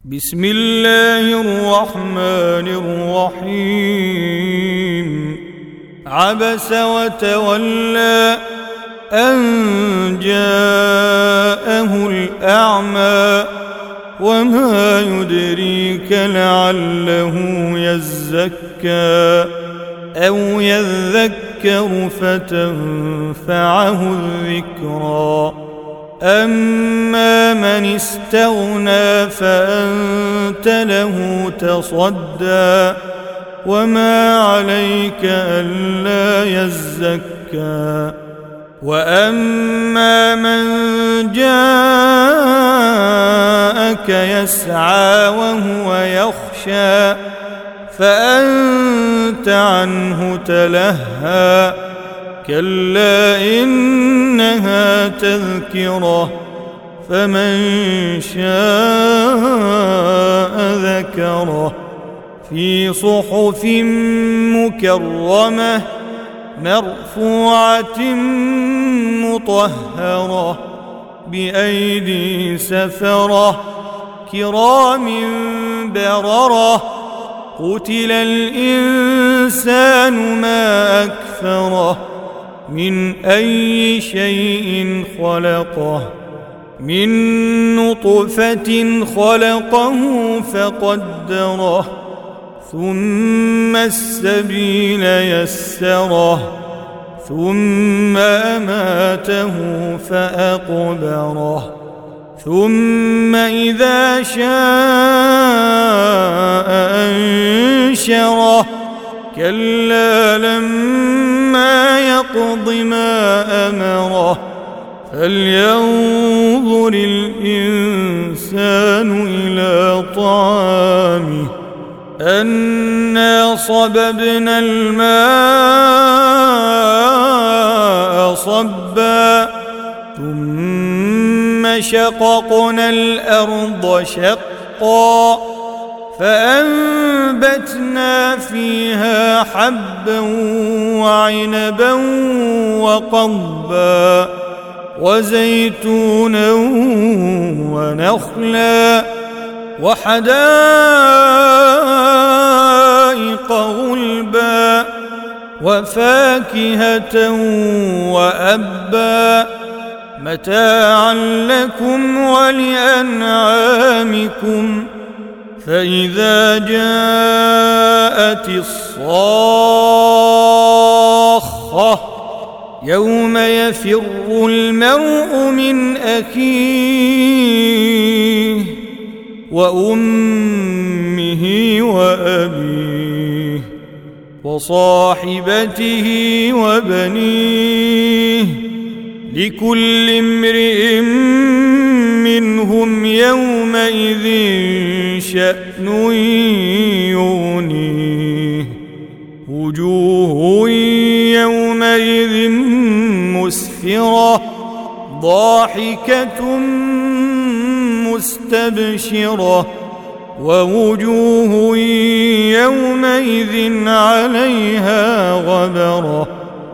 بسم الله الرحمن الرحيم. عبس وتولى أن جاءه الأعمى وما يدريك لعله يزكى أو يذكر فتنفعه الذكرى. أما من استغنى فأنت له تصدى وما عليك ألا يزكى. وأما من جاءك يسعى وهو يخشى فأنت عنه تلهى. كلا إنها تذكرة فمن شاء ذكره في صحف مكرمة مرفوعة مطهرة بأيدي سفرة كرام بررة. قتل الإنسان ما أكفره من أي شيء خلقه من نطفة خلقه فقدره ثم السبيل يسره ثم أماته فأقبره ثم إذا شاء أنشره. كلا لما يقض ما أمره فلينظر الإنسان إلى طعامه أنا صببنا الماء صبا ثم شققنا الأرض شقا فأنبتنا فيها حبا وعنبا وقضبا وزيتونا ونخلا وحدائق غلبا وفاكهة وأبا متاعا لكم ولأنعامكم. فإذا جاءت الصاخة يوم يفر المرء من أخيه وأمه وأبيه وصاحبته وبنيه لكل امرئ منهم يومئذ شأن يغنيه. وجوه يومئذ مسفرة ضاحكة مستبشرة ووجوه يومئذ عليها غبرة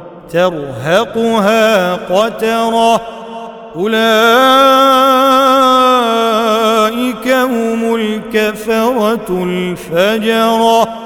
ترهقها قترة. أولئك هم الكفرة الفجرة.